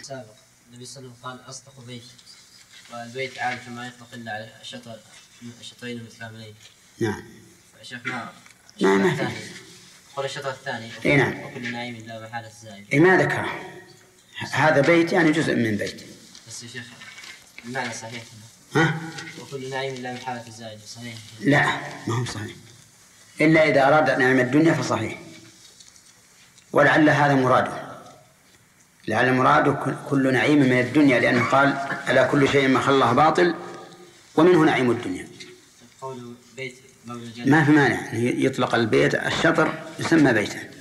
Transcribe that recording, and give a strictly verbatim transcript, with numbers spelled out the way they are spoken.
سابق النبي صلى الله عليه وسلم قال أصدق بيت، والبيت عادة ما يطلق إلا على الشطر الشطرين المتكاملين. نعم. شيخ ما ما ما في. قول الشطر الثاني. إيه نعم. وكل نعيم لا محالة زائد. إيه ما ذكره. هذا بيت يعني جزء من بيت. بس يا شيخ المعنى صحيح. ها؟ وكل نعيم لا محالة زائد صحيح. لا ما هو صحيح. إلا إذا أراد نعيم الدنيا فصحيح. ولعل هذا مراده. لعل مراده كل نعيم من الدنيا، لأنه قال ألا كل شيء ما خلاه باطل ومنه نعيم الدنيا. قول بيت ما في مانع يطلق البيت الشطر يسمى بيتا.